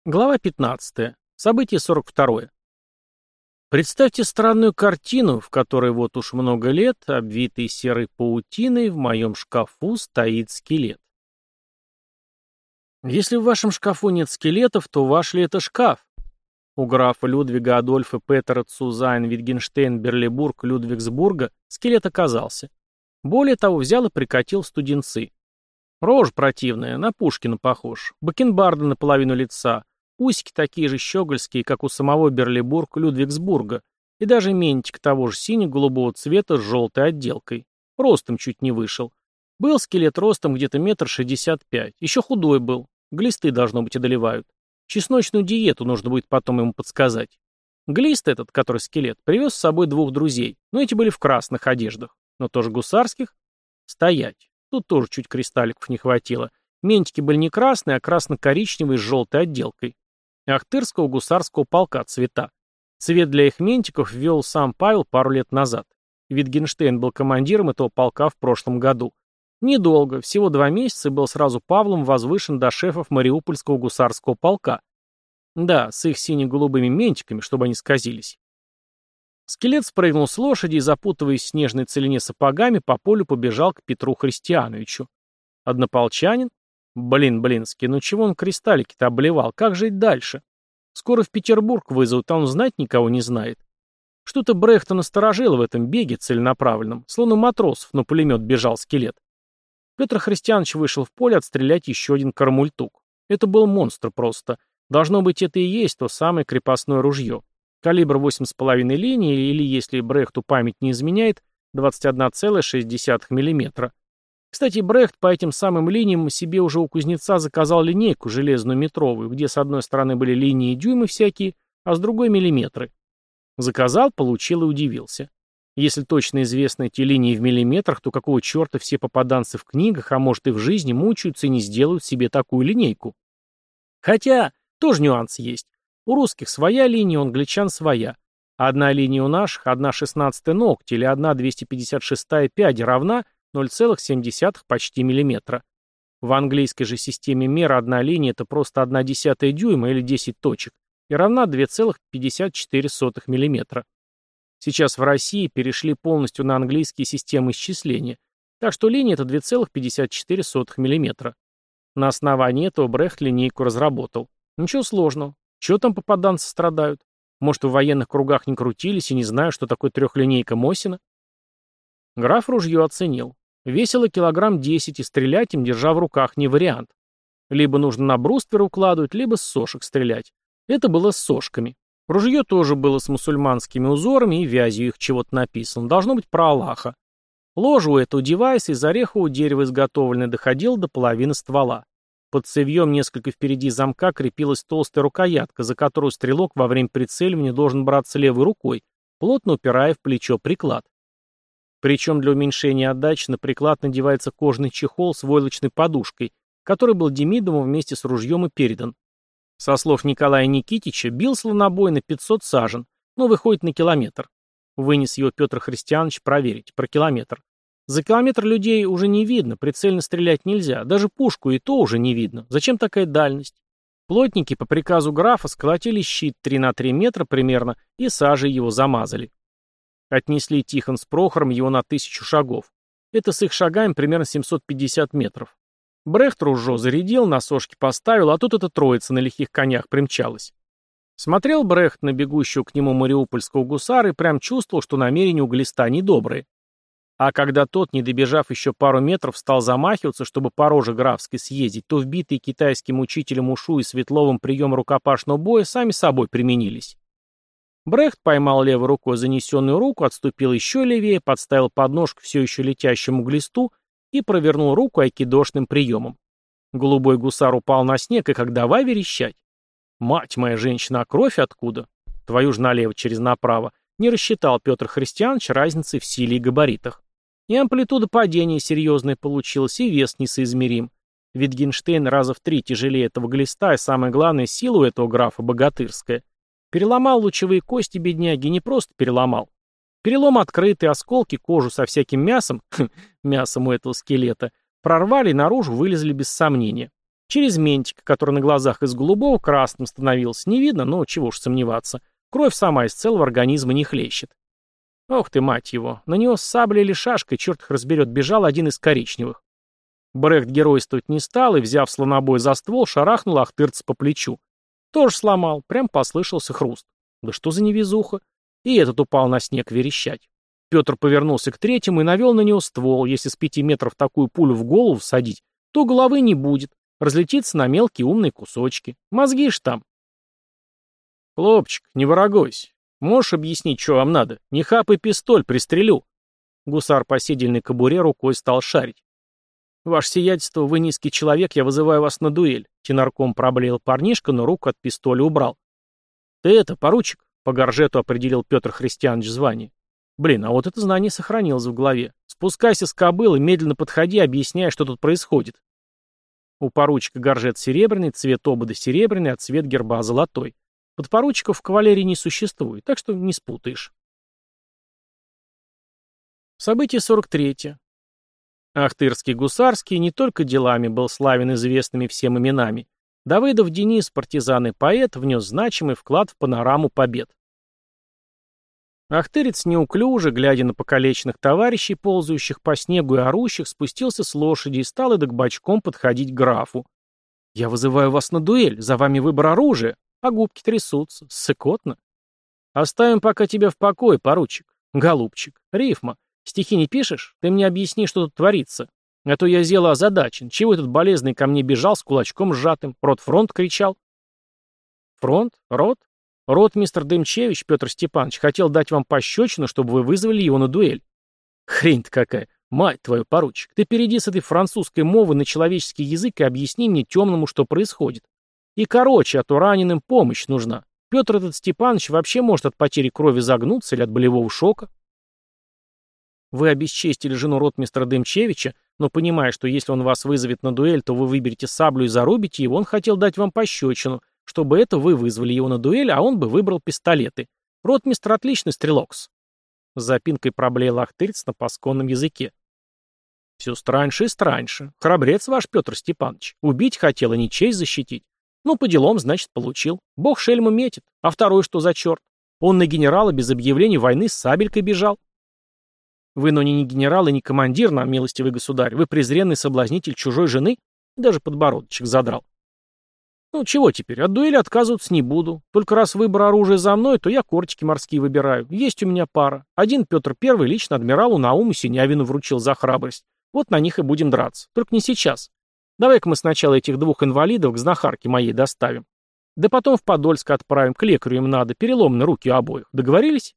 Глава 15. Событие 42. Представьте странную картину, в которой вот уж много лет, обвитый серой паутиной, в моем шкафу стоит скелет. Если в вашем шкафу нет скелетов, то ваш ли это шкаф? У графа Людвига Адольфа Петера Цузайн Витгенштейн Берлибург Людвигсбурга скелет оказался. Более того, взял и прикатил в студенцы. Рожа противная, на Пушкина похож, бакенбарды наполовину лица, усики такие же щегольские, как у самого Берлибург Людвигсбурга, и даже ментик того же сине-голубого цвета с желтой отделкой. Ростом чуть не вышел. Был скелет ростом где-то 1,65 м, еще худой был, глисты, должно быть, одолевают. Чесночную диету нужно будет потом ему подсказать. Глист этот, который скелет, привез с собой двух друзей, но эти были в красных одеждах, но тоже гусарских. Стоять. Тут тоже чуть кристалликов не хватило. Ментики были не красные, а красно-коричневые с желтой отделкой. Ахтырского гусарского полка цвета. Цвет для их ментиков ввел сам Павел пару лет назад. Витгенштейн был командиром этого полка в прошлом году. Недолго, всего 2 месяца, и был сразу Павлом возвышен до шефов Мариупольского гусарского полка. Да, с их сине-голубыми ментиками, чтобы они сказились. Скелет спрыгнул с лошади и, запутываясь в снежной целине сапогами, по полю побежал к Петру Христиановичу. Однополчанин? Блинский, ну чего он кристаллики-то обливал? Как жить дальше? Скоро в Петербург вызовут, а он знать никого не знает. Что-то Брехта насторожило в этом беге целенаправленном, словно матросов на пулемет бежал скелет. Петр Христианович вышел в поле отстрелять еще один кармультук. Это был монстр просто. Должно быть, это и есть то самое крепостное ружье. Калибр 8,5 линии, или, если Брехту память не изменяет, 21,6 мм. Кстати, Брехт по этим самым линиям себе уже у кузнеца заказал линейку железную метровую, где с одной стороны были линии и дюймы всякие, а с другой миллиметры. Заказал, получил и удивился. Если точно известны эти линии в миллиметрах, то какого черта все попаданцы в книгах, а может и в жизни, мучаются и не сделают себе такую линейку? Хотя, тоже нюанс есть. У русских своя линия, у англичан своя. Одна линия у наших, 1/16 ногтя или 1/256 пяди равна 0,7 почти миллиметра. В английской же системе мер одна линия — это просто 1/10 дюйма или 10 точек и равна 2,54 миллиметра. Сейчас в России перешли полностью на английские системы исчисления, так что линия — это 2,54 миллиметра. На основании этого Брехт линейку разработал. Ничего сложного. Чего там попаданцы страдают? Может, в военных кругах не крутились и не знают, что такое трехлинейка Мосина? Граф ружье оценил. Весило килограмм 10, и стрелять им, держа в руках, не вариант. Либо нужно на бруствер укладывать, либо с сошек стрелять. Это было с сошками. Ружье тоже было с мусульманскими узорами и вязью их чего-то написано. Должно быть про Аллаха. Ложа у этого девайса из орехового дерева изготовленное доходило до половины ствола. Под цевьем несколько впереди замка крепилась толстая рукоятка, за которую стрелок во время прицеливания должен браться левой рукой, плотно упирая в плечо приклад. Причем для уменьшения отдачи на приклад надевается кожаный чехол с войлочной подушкой, который был Демидовым вместе с ружьем и передан. Со слов Николая Никитича, бил слонобой на 500 сажен, но выходит на километр. Вынес его Петр Христианович проверить, про километр. За километр людей уже не видно, прицельно стрелять нельзя, даже пушку и то уже не видно. Зачем такая дальность? Плотники по приказу графа сколотили щит 3 на 3 метра примерно и сажей его замазали. Отнесли Тихон с Прохором его на 1000 шагов. Это с их шагами примерно 750 метров. Брехт ружье зарядил, на сошки поставил, а тут эта троица на лихих конях примчалась. Смотрел Брехт на бегущего к нему мариупольского гусара и прям чувствовал, что намерения у глиста недобрые. А когда тот, не добежав еще пару метров, стал замахиваться, чтобы по роже графской съездить, то вбитые китайским учителем Ушу и Светловым приемы рукопашного боя сами собой применились. Брехт поймал левой рукой занесенную руку, отступил еще левее, подставил подножку все еще летящему глисту и провернул руку айкидошным приемом. Голубой гусар упал на снег и как давай верещать. Мать моя женщина, а кровь откуда? Твою ж налево через направо. Не рассчитал Петр Христианович разницы в силе и габаритах. И амплитуда падения серьезная получилась, и вес несоизмерим. Витгенштейн раза в 3 тяжелее этого глиста, и самое главное, сила у этого графа богатырская. Переломал лучевые кости бедняги, не просто переломал. Перелом открытый, осколки, кожу со всяким мясом, мясом у этого скелета, прорвали и наружу вылезли без сомнения. Через ментика, который на глазах из голубого красным становился, не видно, но чего уж сомневаться. Кровь сама из целого организма не хлещет. Ох ты, мать его, на него с саблей или шашкой, черт их разберет, бежал один из коричневых. Брехт геройствовать не стал и, взяв слонобой за ствол, шарахнул ахтырца по плечу. Тоже сломал, прям послышался хруст. Да что за невезуха? И этот упал на снег верещать. Петр повернулся к третьему и навел на него ствол. Если с 5 метров такую пулю в голову всадить, то головы не будет. Разлетится на мелкие умные кусочки. Мозги ж там. Хлопчик, не ворогойся. Можешь объяснить, что вам надо? Не хапай пистоль, пристрелю. Гусар по седельной кобуре рукой стал шарить. «Ваше сиятельство, вы низкий человек, я вызываю вас на дуэль», — тенарком проблеял парнишка, но руку от пистоля убрал. «Ты это, поручик», — по горжету определил Петр Христианович звание. «Блин, а вот это знание сохранилось в голове. Спускайся с кобылы, медленно подходи, объясняй, что тут происходит». У поручика горжет серебряный, цвет обода серебряный, а цвет герба золотой. Подпоручиков в кавалерии не существует, так что не спутаешь. Событие 43. Ахтырский гусарский не только делами был славен известными всем именами. Давыдов Денис, партизан и поэт, внес значимый вклад в панораму побед. Ахтырец неуклюже, глядя на покалеченных товарищей, ползающих по снегу и орущих, спустился с лошади и стал эдак бочком подходить к графу. «Я вызываю вас на дуэль, за вами выбор оружия», а губки трясутся, ссыкотно. «Оставим пока тебя в покое, поручик. Голубчик, рифма. Стихи не пишешь? Ты мне объясни, что тут творится. А то я зело озадачен. Чего этот болезный ко мне бежал с кулачком сжатым? Рот-фронт кричал». «Фронт? Рот? Ротмистр Дымчевич, Петр Степанович, хотел дать вам пощечину, чтобы вы вызвали его на дуэль». «Хрень-то какая! Мать твою, поручик, ты перейди с этой французской мовы на человеческий язык и объясни мне темному, что происходит. И короче, а то раненым помощь нужна. Петр этот Степанович вообще может от потери крови загнуться или от болевого шока». Вы обесчестили жену ротмистра Дымчевича, но понимая, что если он вас вызовет на дуэль, то вы выберете саблю и зарубите его, он хотел дать вам пощечину, чтобы это вы вызвали его на дуэль, а он бы выбрал пистолеты. Ротмистр отличный стрелок-с. С запинкой проблеял ахтырец на пасконном языке. Все страньше и страньше. Храбрец ваш Петр Степанович. Убить хотел, а не честь защитить. Ну, по делам, значит, получил. Бог шельму метит. А второй что за черт? Он на генерала без объявления войны с сабелькой бежал. Вы, но не генерал и не командир нам, милостивый государь. Вы презренный соблазнитель чужой жены? И даже подбородочек задрал. Ну, чего теперь? От дуэли отказываться не буду. Только раз выбор оружия за мной, то я кортики морские выбираю. Есть у меня пара. Один Петр I лично адмиралу Науму Синявину вручил за храбрость. Вот на них и будем драться. Только не сейчас. Давай-ка мы сначала этих двух инвалидов к знахарке моей доставим. Да потом в Подольск отправим, к лекарю им надо, перелом на руки у обоих. Договорились?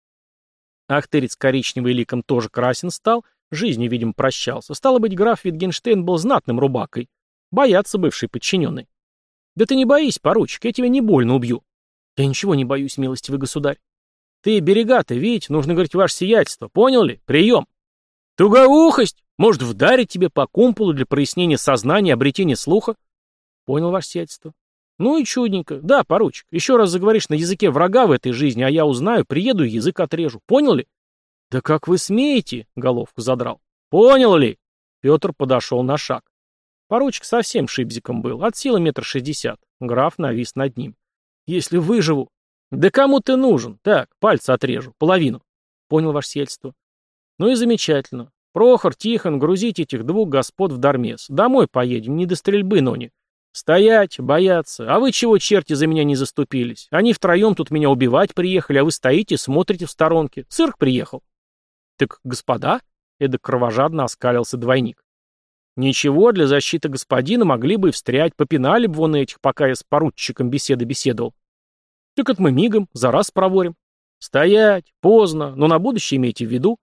Ахтырец коричневый ликом тоже красен стал, жизнью, видимо, прощался. Стало быть, граф Витгенштейн был знатным рубакой. Боятся бывший подчиненный. Да ты не боись, поручик, я тебя не больно убью. Я ничего не боюсь, милостивый государь. Ты берега-то, видеть, нужно говорить ваше сиятельство, понял ли? Прием. Тугоухость! Может, вдарить тебе по кумполу для прояснения сознания и обретения слуха? Понял, ваше сиятельство. Ну и чудненько. Да, поручик, еще раз заговоришь на языке врага в этой жизни, а я узнаю, приеду и язык отрежу. Понял ли? Да как вы смеете? Головку задрал. Понял ли? Петр подошел на шаг. Поручик совсем шибзиком был, от силы 1,60 м. Граф навис над ним. Если выживу... Да кому ты нужен? Так, пальцы отрежу, половину. Понял, ваше сиятельство. Ну и замечательно. Прохор, Тихон, грузите этих двух господ в Дармес. Домой поедем, не до стрельбы, нони. Стоять, бояться. А вы чего, черти, за меня не заступились? Они втроем тут меня убивать приехали, а вы стоите, смотрите в сторонке. Цирк приехал. Так, господа, эдак кровожадно оскалился двойник. Ничего, для защиты господина могли бы и встрять, попинали бы вон этих, пока я с поручиком беседовал. Так это мы мигом, за раз проворим. Стоять, поздно, но на будущее имейте в виду.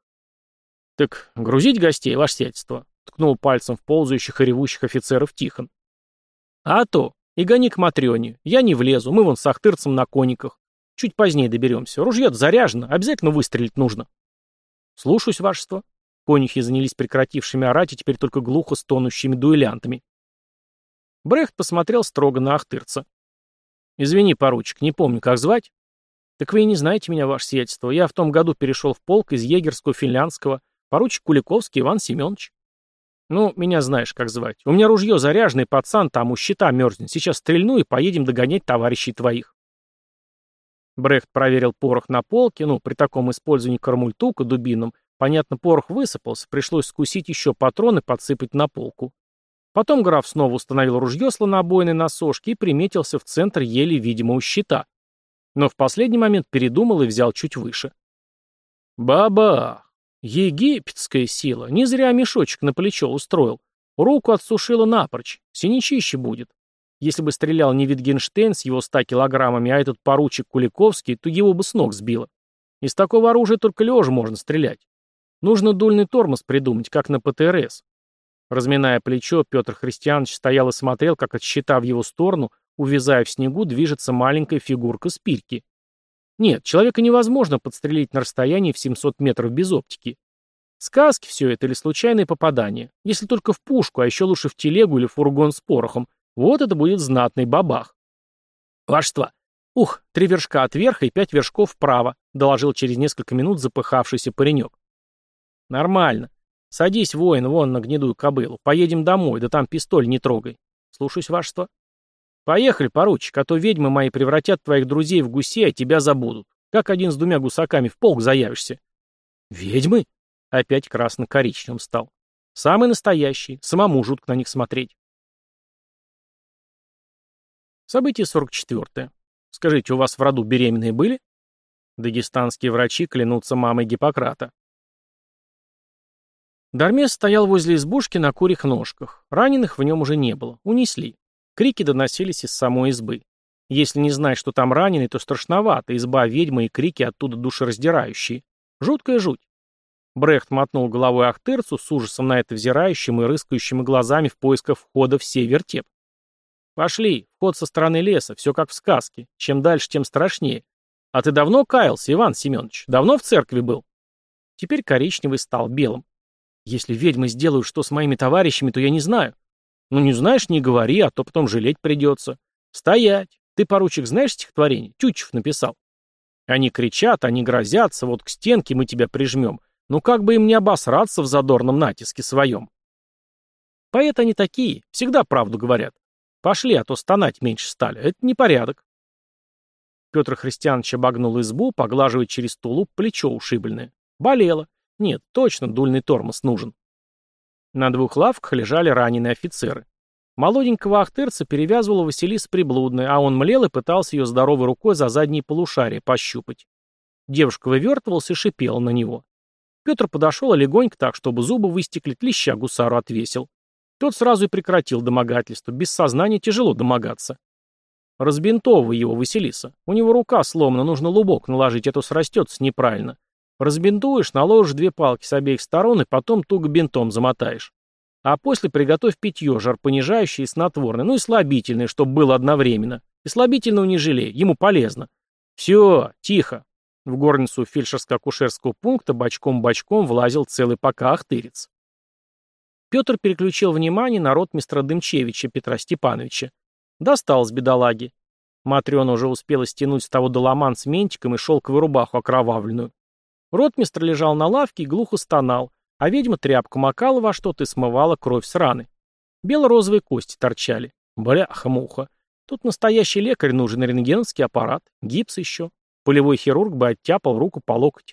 Так, грузить гостей, ваше сиятельство, ткнул пальцем в ползающих и ревущих офицеров Тихон. А то, и гони к Матрёне, я не влезу, мы вон с ахтырцем на кониках. Чуть позднее доберемся, ружье-то заряжено, обязательно выстрелить нужно. Слушаюсь, вашество. Конюхи занялись прекратившими орать и теперь только глухо стонущими дуэлянтами. Брехт посмотрел строго на ахтырца. «Извини, поручик, не помню, как звать?» «Так вы и не знаете меня, ваше сиятельство. Я в том году перешел в полк из егерского финляндского. Поручик Куликовский Иван Семенович». Ну, меня знаешь, как звать. У меня ружье заряженное, пацан там у щита мерзнет. Сейчас стрельну и поедем догонять товарищей твоих. Брехт проверил порох на полке, при таком использовании кармультука дубином, понятно, порох высыпался, пришлось скусить еще патроны, подсыпать на полку. Потом граф снова установил ружье слонобойной на сошке и приметился в центр еле видимого щита. Но в последний момент передумал и взял чуть выше. Бабах! Египетская сила. Не зря мешочек на плечо устроил. Руку отсушила напрочь. Синячище будет. Если бы стрелял не Витгенштейн с его 100 килограммами, а этот поручик Куликовский, то его бы с ног сбило. Из такого оружия только лежа можно стрелять. Нужно дульный тормоз придумать, как на ПТРС. Разминая плечо, Петр Христианович стоял и смотрел, как от щита в его сторону, увязая в снегу, движется маленькая фигурка спирки. Нет, человека невозможно подстрелить на расстоянии в 700 метров без оптики. Сказки все это или случайные попадания. Если только в пушку, а еще лучше в телегу или фургон с порохом. Вот это будет знатный бабах. Вашество. 3 вершка от верха и 5 вершков вправо, доложил через несколько минут запыхавшийся паренек. Нормально. Садись, воин, вон на гнедую кобылу. Поедем домой, да там пистоль не трогай. Слушаюсь, вашество. Поехали, поручик, а то ведьмы мои превратят твоих друзей в гусей, а тебя забудут. Как один с 2 гусаками в полк заявишься. Ведьмы? Опять красно-коричневым стал. Самый настоящий, самому жутко на них смотреть. Событие 44. Скажите, у вас в роду беременные были? Дагестанские врачи клянутся мамой Гиппократа. Дармес стоял возле избушки на курьих ножках. Раненых в нем уже не было. Унесли. Крики доносились из самой избы. Если не знать, что там раненый, то страшновато. Изба ведьмы и крики оттуда душераздирающие. Жуткая жуть. Брехт мотнул головой Ахтырцу, с ужасом на это взирающим и рыскающими глазами в поисках входа в сей вертеп. «Пошли, вход со стороны леса, все как в сказке. Чем дальше, тем страшнее. А ты давно каялся, Иван Семенович? Давно в церкви был?» Теперь коричневый стал белым. «Если ведьмы сделают что с моими товарищами, то я не знаю». «Ну не знаешь, не говори, а то потом жалеть придется». «Стоять! Ты, поручик, знаешь стихотворение? Тютчев написал». «Они кричат, они грозятся, вот к стенке мы тебя прижмем. Ну как бы им не обосраться в задорном натиске своем». Поэты они такие, всегда правду говорят. Пошли, а то стонать меньше стали. Это непорядок. Петр Христианович обогнул избу, поглаживая через тулуп плечо ушибленное. Болело. Нет, точно дульный тормоз нужен. На 2 лавках лежали раненые офицеры. Молоденького ахтырца перевязывала Василиса Приблудная, а он млел и пытался ее здоровой рукой за задние полушария пощупать. Девушка вывертывалась и шипела на него. Петр подошел и легонько так, чтобы зубы выстекли, клеща гусару отвесил. Тот сразу и прекратил домогательство. Без сознания тяжело домогаться. Разбинтовывай его, Василиса. У него рука сломана, нужно лубок наложить, а то срастется неправильно. Разбинтуешь, наложишь 2 палки с обеих сторон и потом туго бинтом замотаешь. А после приготовь питье, жаропонижающее и снотворное, ну и слабительное, чтобы было одновременно. И слабительного не жалей, ему полезно. Все, тихо. В горницу фельдшерско-акушерского пункта бочком-бочком влазил целый пока ахтырец. Петр переключил внимание на ротмистра Дымчевича Петра Степановича. Достал с бедолаги. Матрена уже успела стянуть с того доломан с ментиком и шелковую рубаху окровавленную. Ротмистр лежал на лавке и глухо стонал, а ведьма тряпку макала во что-то и смывала кровь с раны. Бело-розовые кости торчали. Бляха-муха. Тут настоящий лекарь нужен, рентгеновский аппарат, гипс еще. Полевой хирург бы оттяпал руку по локоть.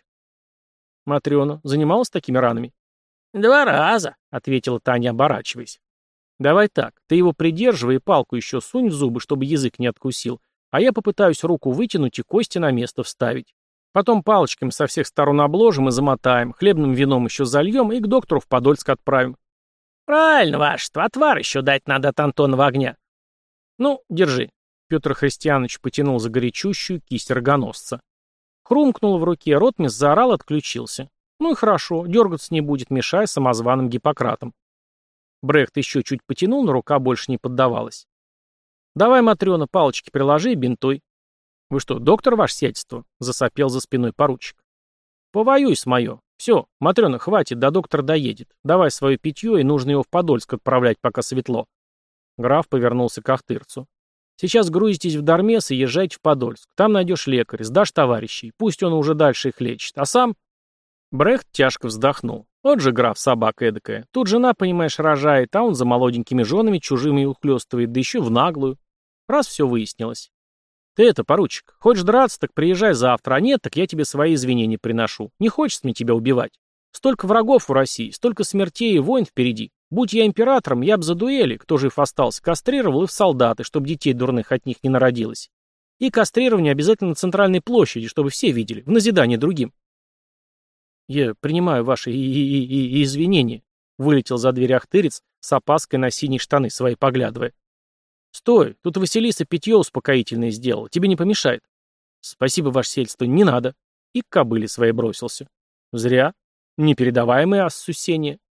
Матрена занималась такими ранами? 2 раза, ответила Таня, оборачиваясь. Давай так, ты его придерживай и палку еще сунь в зубы, чтобы язык не откусил, а я попытаюсь руку вытянуть и кости на место вставить. Потом палочками со всех сторон обложим и замотаем, хлебным вином еще зальем и к доктору в Подольск отправим. Правильно, вашество, отвар еще дать надо от Антонова огня. Ну, держи. Петр Христианович потянул за горячущую кисть рогоносца. Хрумкнул в руке, ротмистр заорал, отключился. Ну и хорошо, дергаться не будет, мешая самозваным Гиппократам. Брехт еще чуть потянул, но рука больше не поддавалась. «Давай, Матрена, палочки приложи и бинтуй». «Вы что, доктор, ваше сиятельство?» — засопел за спиной поручик. «Повоюй с мое. Все, Матрена, хватит, до доктора доедет. Давай свое питье, и нужно его в Подольск отправлять, пока светло». Граф повернулся к ахтырцу. «Сейчас грузитесь в Дармес и езжайте в Подольск. Там найдешь лекаря, сдашь товарищей. Пусть он уже дальше их лечит. А сам...» Брехт тяжко вздохнул. Вот же граф собака эдакая. Тут жена, понимаешь, рожает, а он за молоденькими женами чужими ухлёстывает, да еще в наглую. Раз все выяснилось. Ты это, поручик, хочешь драться, так приезжай завтра, а нет, так я тебе свои извинения приношу. Не хочется мне тебя убивать. Столько врагов у России, столько смертей и войн впереди. Будь я императором, я б за дуэли, кто жив остался, кастрировал и в солдаты, чтобы детей дурных от них не народилось. И кастрирование обязательно на центральной площади, чтобы все видели, в назидание другим. Я принимаю ваши извинения, вылетел за дверь Ахтырец, с опаской на синие штаны свои поглядывая. Стой, тут Василиса питье успокоительное сделала, тебе не помешает. Спасибо, ваше сельство, не надо. И к кобыле своей бросился. Зря. Непередаваемое осусение.